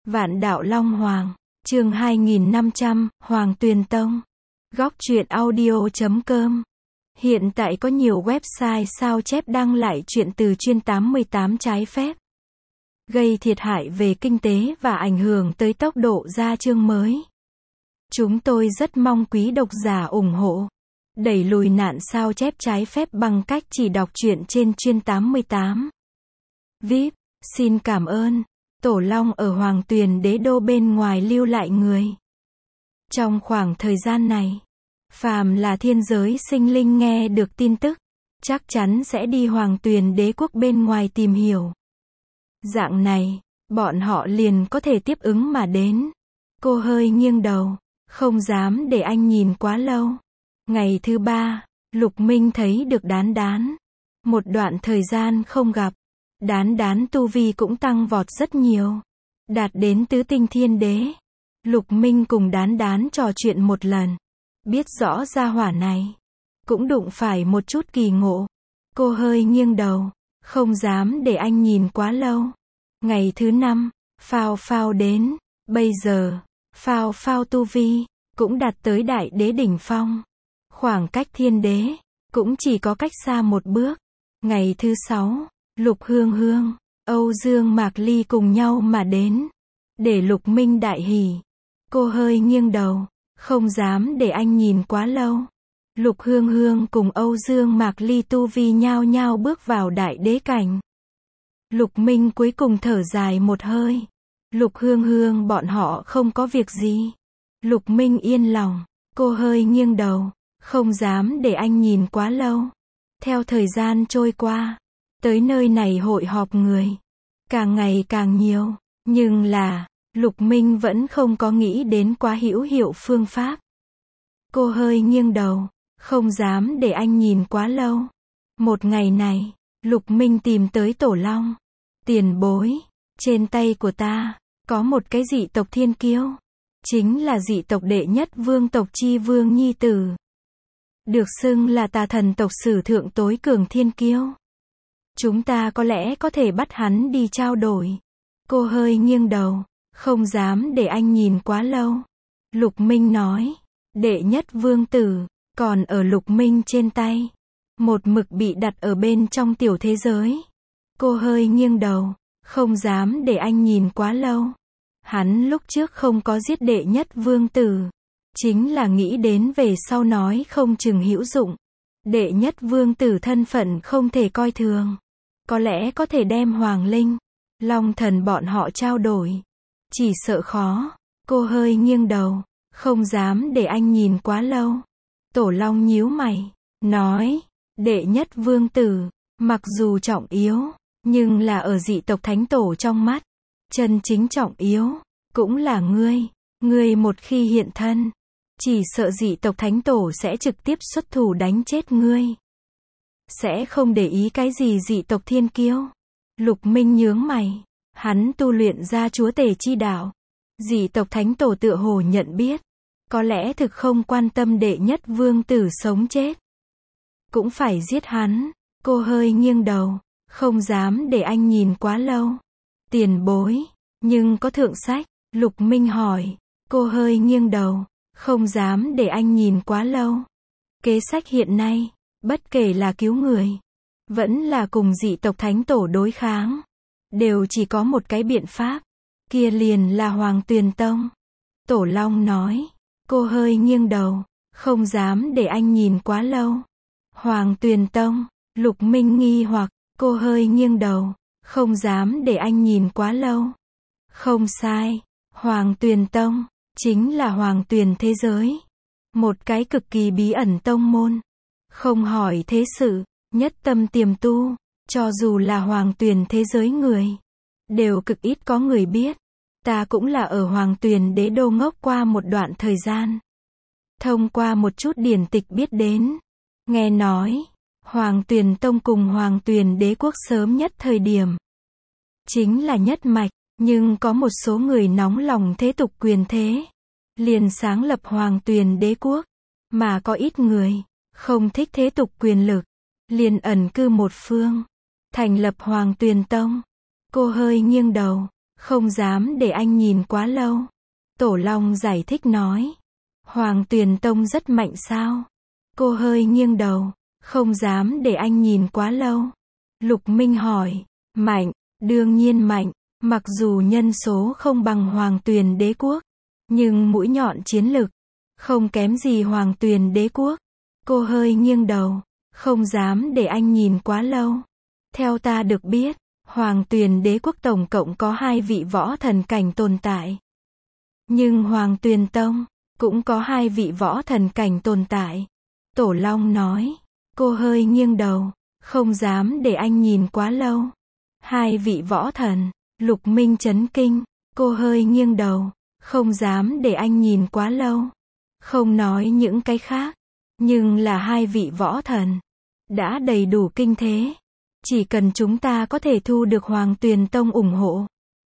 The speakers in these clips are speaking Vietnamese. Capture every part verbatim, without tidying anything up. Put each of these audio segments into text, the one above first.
Vạn Đạo Long Hoàng, chương hai nghìn năm trăm, Hoàng Tuyền Tông. Góc truyện audio chấm com. Hiện tại có nhiều website sao chép đăng lại truyện từ chuyên tám mươi tám trái phép, gây thiệt hại về kinh tế và ảnh hưởng tới tốc độ ra chương mới. Chúng tôi rất mong quý độc giả ủng hộ, đẩy lùi nạn sao chép trái phép bằng cách chỉ đọc truyện trên chuyên tám mươi tám. vê i pê, xin cảm ơn. Tổ Long ở Hoàng Tuyền Đế Đô bên ngoài lưu lại người. Trong khoảng thời gian này, phàm là thiên giới sinh linh nghe được tin tức, chắc chắn sẽ đi Hoàng Tuyền Đế quốc bên ngoài tìm hiểu. Dạng này, bọn họ liền có thể tiếp ứng mà đến. Cô hơi nghiêng đầu, không dám để anh nhìn quá lâu. Ngày thứ ba, Lục Minh thấy được Đán Đán. Một đoạn thời gian không gặp, Đán Đán tu vi cũng tăng vọt rất nhiều, đạt đến tứ tinh thiên đế. Lục Minh cùng Đán Đán trò chuyện một lần, biết rõ gia hỏa này cũng đụng phải một chút kỳ ngộ. Cô hơi nghiêng đầu, không dám để anh nhìn quá lâu. Ngày thứ năm, Phao Phao đến. Bây giờ, Phao Phao tu vi cũng đạt tới đại đế đỉnh phong, khoảng cách thiên đế cũng chỉ có cách xa một bước. Ngày thứ sáu, Lục Hương Hương, Âu Dương Mạc Ly cùng nhau mà đến, để Lục Minh đại hỉ. Cô hơi nghiêng đầu, không dám để anh nhìn quá lâu. Lục Hương Hương cùng Âu Dương Mạc Ly tu vi nhao nhao bước vào đại đế cảnh. Lục Minh cuối cùng thở dài một hơi. Lục Hương Hương bọn họ không có việc gì. Lục Minh yên lòng. Cô hơi nghiêng đầu, không dám để anh nhìn quá lâu. Theo thời gian trôi qua, tới nơi này hội họp người càng ngày càng nhiều, nhưng là Lục Minh vẫn không có nghĩ đến quá hữu hiệu phương pháp. Cô hơi nghiêng đầu, không dám để anh nhìn quá lâu. Một ngày này, Lục Minh tìm tới Tổ Long. Tiền bối, trên tay của ta có một cái dị tộc thiên kiêu, chính là dị tộc đệ nhất vương tộc Chi Vương nhi tử, được xưng là tà thần tộc sử thượng tối cường thiên kiêu. Chúng ta có lẽ có thể bắt hắn đi trao đổi. Cô hơi nghiêng đầu, không dám để anh nhìn quá lâu. Lục Minh nói, đệ nhất vương tử còn ở Lục Minh trên tay, một mực bị đặt ở bên trong tiểu thế giới. Cô hơi nghiêng đầu, không dám để anh nhìn quá lâu. Hắn lúc trước không có giết đệ nhất vương tử, chính là nghĩ đến về sau nói không chừng hữu dụng. Đệ nhất vương tử thân phận không thể coi thường, có lẽ có thể đem Hoàng Linh, Long Thần bọn họ trao đổi, chỉ sợ khó. Cô hơi nghiêng đầu, không dám để anh nhìn quá lâu. Tổ Long nhíu mày, nói, đệ nhất vương tử, mặc dù trọng yếu, nhưng là ở dị tộc thánh tổ trong mắt, chân chính trọng yếu, cũng là ngươi. Ngươi một khi hiện thân, chỉ sợ dị tộc thánh tổ sẽ trực tiếp xuất thủ đánh chết ngươi, sẽ không để ý cái gì dị tộc thiên kiêu. Lục Minh nhướng mày, hắn tu luyện ra chúa tể chi đạo, dị tộc thánh tổ tựa hồ nhận biết, có lẽ thực không quan tâm đệ nhất vương tử sống chết, cũng phải giết hắn. Cô hơi nghiêng đầu, không dám để anh nhìn quá lâu. Tiền bối, nhưng có thượng sách? Lục Minh hỏi. Cô hơi nghiêng đầu, không dám để anh nhìn quá lâu. Kế sách hiện nay, bất kể là cứu người, vẫn là cùng dị tộc thánh tổ đối kháng, đều chỉ có một cái biện pháp, kia liền là Hoàng Tuyền Tông. Tổ Long nói. Cô hơi nghiêng đầu, không dám để anh nhìn quá lâu. Hoàng Tuyền Tông. Lục Minh nghi hoặc. Cô hơi nghiêng đầu, không dám để anh nhìn quá lâu. Không sai, Hoàng Tuyền Tông chính là Hoàng Tuyền thế giới, một cái cực kỳ bí ẩn tông môn, không hỏi thế sự, nhất tâm tiềm tu. Cho dù là Hoàng Tuyền thế giới người, đều cực ít có người biết. Ta cũng là ở Hoàng Tuyền Đế Đô ngốc qua một đoạn thời gian, thông qua một chút điển tịch biết đến, nghe nói Hoàng Tuyền Tông cùng Hoàng Tuyền Đế quốc sớm nhất thời điểm chính là nhất mạch, nhưng có một số người nóng lòng thế tục quyền thế, liền sáng lập Hoàng Tuyền Đế quốc, mà có ít người không thích thế tục quyền lực, liền ẩn cư một phương, thành lập Hoàng Tuyền Tông. Cô hơi nghiêng đầu, Không dám để anh nhìn quá lâu. Tổ Long giải thích nói. Hoàng Tuyền Tông rất mạnh sao? Cô hơi nghiêng đầu. Không dám để anh nhìn quá lâu. Lục Minh hỏi. Mạnh, đương nhiên mạnh. Mặc dù nhân số không bằng Hoàng Tuyền Đế Quốc, nhưng mũi nhọn chiến lực không kém gì Hoàng Tuyền Đế Quốc. Cô hơi nghiêng đầu. Không dám để anh nhìn quá lâu. Theo ta được biết, Hoàng Tuyền Đế Quốc tổng cộng có hai vị võ thần cảnh tồn tại. Nhưng Hoàng Tuyền Tông cũng có hai vị võ thần cảnh tồn tại. Tổ Long nói. Cô hơi nghiêng đầu. Không dám để anh nhìn quá lâu. Hai vị võ thần. Lục Minh chấn kinh. Cô hơi nghiêng đầu. Không dám để anh nhìn quá lâu. Không nói những cái khác. Nhưng là hai vị võ thần. Đã đầy đủ kinh thế. Chỉ cần chúng ta có thể thu được Hoàng Tuyền Tông ủng hộ.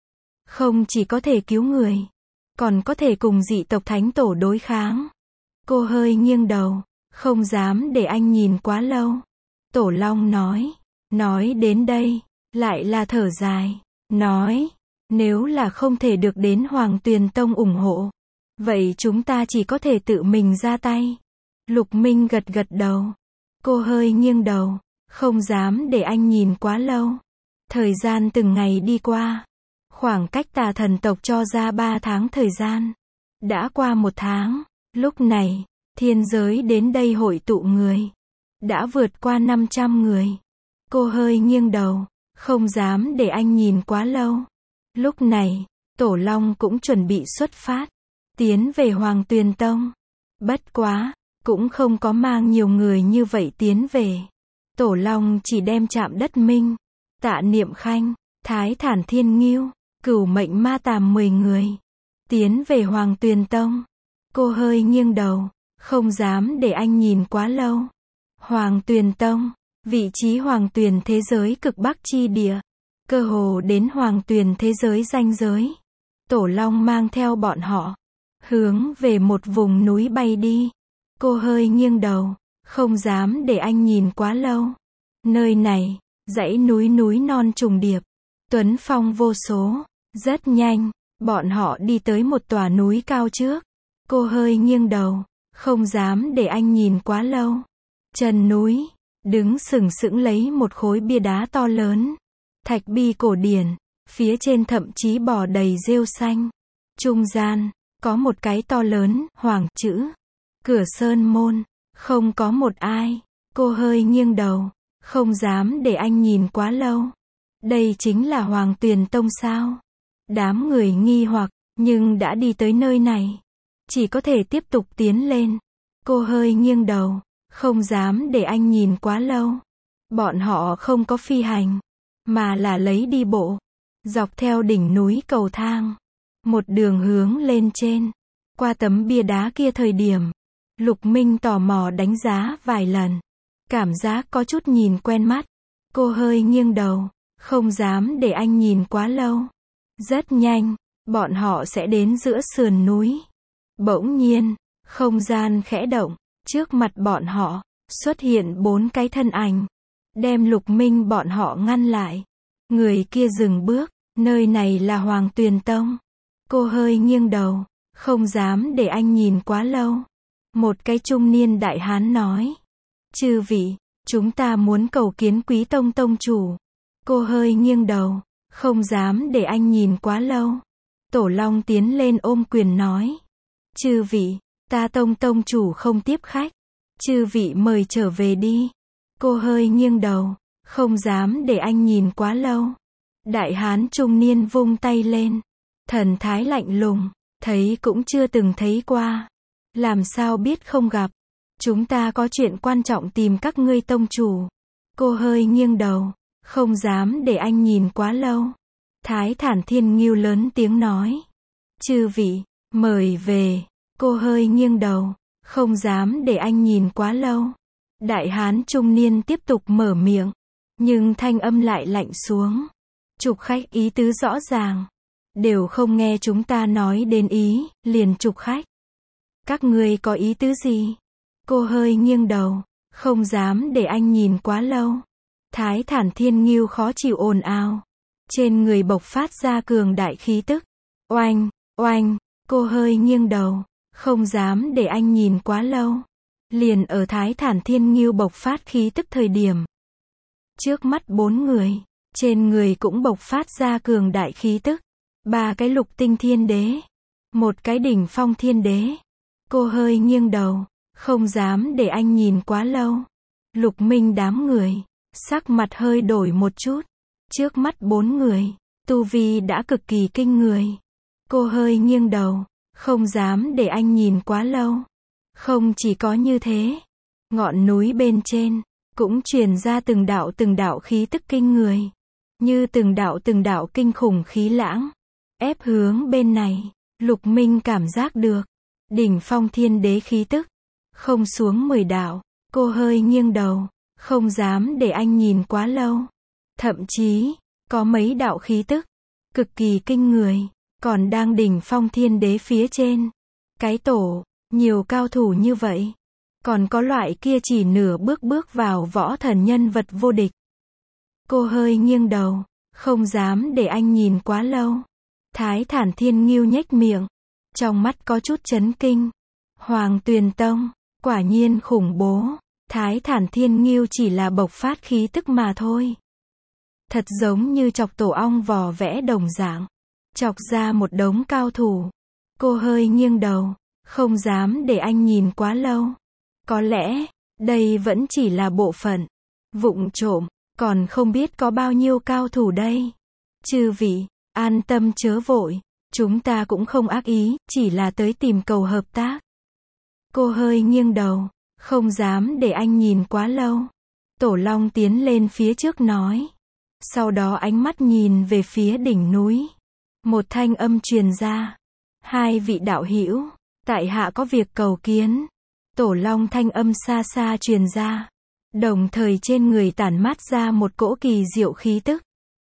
Không chỉ có thể cứu người. Còn có thể cùng dị tộc thánh tổ đối kháng. Cô hơi nghiêng đầu. Không dám để anh nhìn quá lâu. Tổ Long nói. Nói đến đây. Lại là thở dài. Nói. Nếu là không thể được đến Hoàng Tuyền Tông ủng hộ. Vậy chúng ta chỉ có thể tự mình ra tay. Lục Minh gật gật đầu. Cô hơi nghiêng đầu. Không dám để anh nhìn quá lâu. Thời gian từng ngày đi qua. Khoảng cách Tà thần tộc cho ra ba tháng thời gian. Đã qua một tháng. Lúc này, thiên giới đến đây hội tụ người. Đã vượt qua năm trăm người. Cô hơi nghiêng đầu. Không dám để anh nhìn quá lâu. Lúc này, Tổ Long cũng chuẩn bị xuất phát. Tiến về Hoàng Tuyền Tông. Bất quá, cũng không có mang nhiều người như vậy tiến về. Tổ Long chỉ đem Trạm Đất Minh, Tạ Niệm Khanh, Thái Thản Thiên Ngưu, Cửu Mệnh Ma Tàm mười người. Tiến về Hoàng Tuyền Tông. Cô hơi nghiêng đầu. Không dám để anh nhìn quá lâu. Hoàng Tuyền Tông. Vị trí Hoàng Tuyền thế giới cực Bắc chi địa. Cơ hồ đến Hoàng Tuyền thế giới ranh giới. Tổ Long mang theo bọn họ. Hướng về một vùng núi bay đi. Cô hơi nghiêng đầu. Không dám để anh nhìn quá lâu. Nơi này, dãy núi núi non trùng điệp. Tuấn phong vô số. Rất nhanh, bọn họ đi tới một tòa núi cao trước. Cô hơi nghiêng đầu. Không dám để anh nhìn quá lâu. Chân núi, đứng sừng sững lấy một khối bia đá to lớn. Thạch bi cổ điển, phía trên thậm chí bò đầy rêu xanh. Trung gian, có một cái to lớn, Hoàng chữ. Cửa sơn môn, không có một ai. Cô hơi nghiêng đầu. Không dám để anh nhìn quá lâu. Đây chính là Hoàng Tuyền Tông sao? Đám người nghi hoặc, nhưng đã đi tới nơi này. Chỉ có thể tiếp tục tiến lên. Cô hơi nghiêng đầu. Không dám để anh nhìn quá lâu. Bọn họ không có phi hành, mà là lấy đi bộ. Dọc theo đỉnh núi cầu thang. Một đường hướng lên trên. Qua tấm bia đá kia thời điểm. Lục Minh tò mò đánh giá vài lần. Cảm giác có chút nhìn quen mắt. Cô hơi nghiêng đầu. Không dám để anh nhìn quá lâu. Rất nhanh, bọn họ sẽ đến giữa sườn núi. Bỗng nhiên, không gian khẽ động. Trước mặt bọn họ, xuất hiện bốn cái thân ảnh. Đem Lục Minh bọn họ ngăn lại. Người kia dừng bước. Nơi này là Hoàng Tuyền Tông. Cô hơi nghiêng đầu. Không dám để anh nhìn quá lâu. Một cái trung niên đại hán nói. Chư vị, chúng ta muốn cầu kiến Quý Tông Tông chủ. Cô hơi nghiêng đầu. Không dám để anh nhìn quá lâu. Tổ Long tiến lên ôm quyền nói. Chư vị, ta Tông Tông chủ không tiếp khách. Chư vị mời trở về đi. Cô hơi nghiêng đầu. Không dám để anh nhìn quá lâu. Đại hán trung niên vung tay lên. Thần thái lạnh lùng. Thấy cũng chưa từng thấy qua. Làm sao biết không gặp. Chúng ta có chuyện quan trọng tìm các ngươi tông chủ. Cô hơi nghiêng đầu. Không dám để anh nhìn quá lâu. Thái Thản Thiên Ngưu lớn tiếng nói. Chư vị, mời về. Cô hơi nghiêng đầu. Không dám để anh nhìn quá lâu. Đại hán trung niên tiếp tục mở miệng. Nhưng thanh âm lại lạnh xuống. Trục khách ý tứ rõ ràng. Đều không nghe chúng ta nói đến ý, liền trục khách. Các ngươi có ý tứ gì? Cô hơi nghiêng đầu. Không dám để anh nhìn quá lâu. Thái Thản Thiên Ngưu khó chịu ồn ào. Trên người bộc phát ra cường đại khí tức. Oanh, oanh, cô hơi nghiêng đầu, không dám để anh nhìn quá lâu. Liền ở Thái Thản Thiên Ngưu bộc phát khí tức thời điểm. Trước mắt bốn người, trên người cũng bộc phát ra cường đại khí tức. Ba cái lục tinh thiên đế, một cái đỉnh phong thiên đế. Cô hơi nghiêng đầu, không dám để anh nhìn quá lâu. Lục Minh đám người, sắc mặt hơi đổi một chút. Trước mắt bốn người, tu vi đã cực kỳ kinh người. Cô hơi nghiêng đầu, không dám để anh nhìn quá lâu. Không chỉ có như thế, ngọn núi bên trên, cũng truyền ra từng đạo từng đạo khí tức kinh người. Như từng đạo từng đạo kinh khủng khí lãng. Ép hướng bên này, Lục Minh cảm giác được. Đỉnh phong thiên đế khí tức. Không xuống mười đạo, cô hơi nghiêng đầu, không dám để anh nhìn quá lâu. Thậm chí, có mấy đạo khí tức, cực kỳ kinh người, còn đang đỉnh phong thiên đế phía trên. Cái tổ, nhiều cao thủ như vậy. Còn có loại kia chỉ nửa bước bước vào võ thần nhân vật vô địch. Cô hơi nghiêng đầu, không dám để anh nhìn quá lâu. Thái Thản Thiên Ngưu nhếch miệng, trong mắt có chút chấn kinh. Hoàng Tuyền Tông, quả nhiên khủng bố. Thái Thản Thiên Ngưu chỉ là bộc phát khí tức mà thôi. Thật giống như chọc tổ ong vò vẽ đồng dạng. Chọc ra một đống cao thủ. Cô hơi nghiêng đầu, không dám để anh nhìn quá lâu. Có lẽ, đây vẫn chỉ là bộ phận. Vụng trộm, còn không biết có bao nhiêu cao thủ đây. Chư vị, an tâm chớ vội. Chúng ta cũng không ác ý, chỉ là tới tìm cầu hợp tác. Cô hơi nghiêng đầu, không dám để anh nhìn quá lâu. Tổ Long tiến lên phía trước nói. Sau đó ánh mắt nhìn về phía đỉnh núi. Một thanh âm truyền ra. Hai vị đạo hữu, tại hạ có việc cầu kiến. Tổ Long thanh âm xa xa truyền ra. Đồng thời trên người tản mát ra một cỗ kỳ diệu khí tức.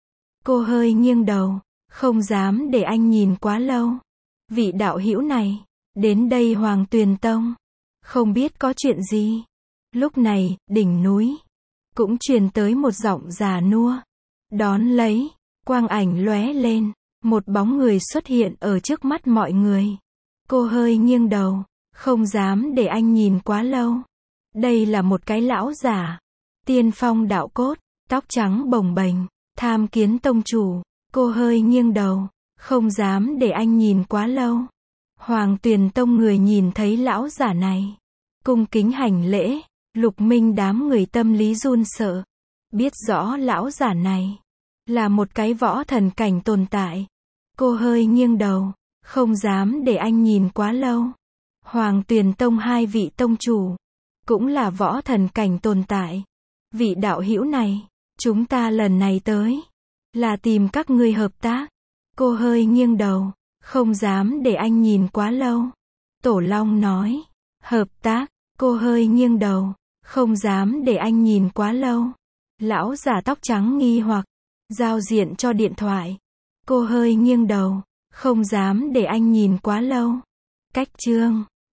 Cô hơi nghiêng đầu, không dám để anh nhìn quá lâu. Vị đạo hữu này, đến đây Hoàng Tuyền Tông. Không biết có chuyện gì. Lúc này, đỉnh núi, cũng truyền tới một giọng già nua. Đón lấy, quang ảnh lóe lên. Một bóng người xuất hiện ở trước mắt mọi người. Cô hơi nghiêng đầu, không dám để anh nhìn quá lâu. Đây là một cái lão giả. Tiên phong đạo cốt, tóc trắng bồng bềnh, tham kiến tông chủ. Cô hơi nghiêng đầu, không dám để anh nhìn quá lâu. Hoàng Tuyền Tông người nhìn thấy lão giả này. Cung kính hành lễ, Lục Minh đám người tâm lý run sợ. Biết rõ lão giả này là một cái võ thần cảnh tồn tại. Cô hơi nghiêng đầu, không dám để anh nhìn quá lâu. Hoàng Tuyền Tông hai vị tông chủ, cũng là võ thần cảnh tồn tại. Vị đạo hữu này, chúng ta lần này tới, là tìm các ngươi hợp tác. Cô hơi nghiêng đầu, không dám để anh nhìn quá lâu. Tổ Long nói, hợp tác, cô hơi nghiêng đầu, không dám để anh nhìn quá lâu. Lão giả tóc trắng nghi hoặc, giao diện cho điện thoại. Cô hơi nghiêng đầu, không dám để anh nhìn quá lâu. Cách chương